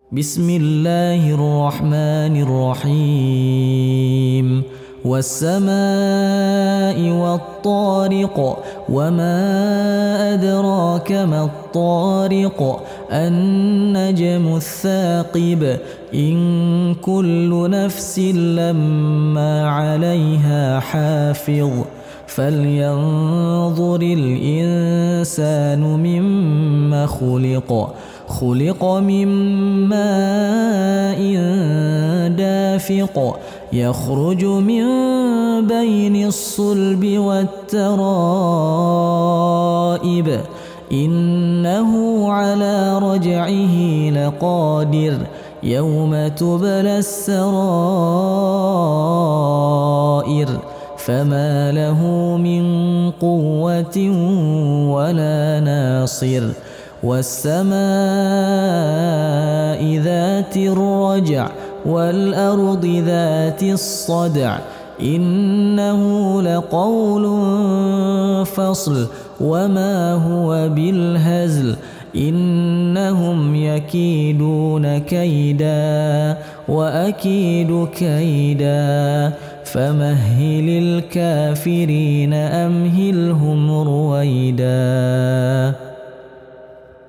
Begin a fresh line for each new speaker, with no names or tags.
بسم الله الرحمن الرحيم والسماء والطارق وما أدراك ما الطارق النجم الثاقب إن كل نفس لما عليها حافظ فلينظر الإنسان مما خلق من ماء دافق يخرج من بين الصلب والترائب إنه على رجعه لقادر يوم تبلى السرائر فما له من قوة ولا ناصر والسماء ذات الرجع والأرض ذات الصدع إنه لقول فصل وما هو بالهزل إنهم يكيدون كيدا وأكيد كيدا فمهل الكافرين أمهلهم رويدا.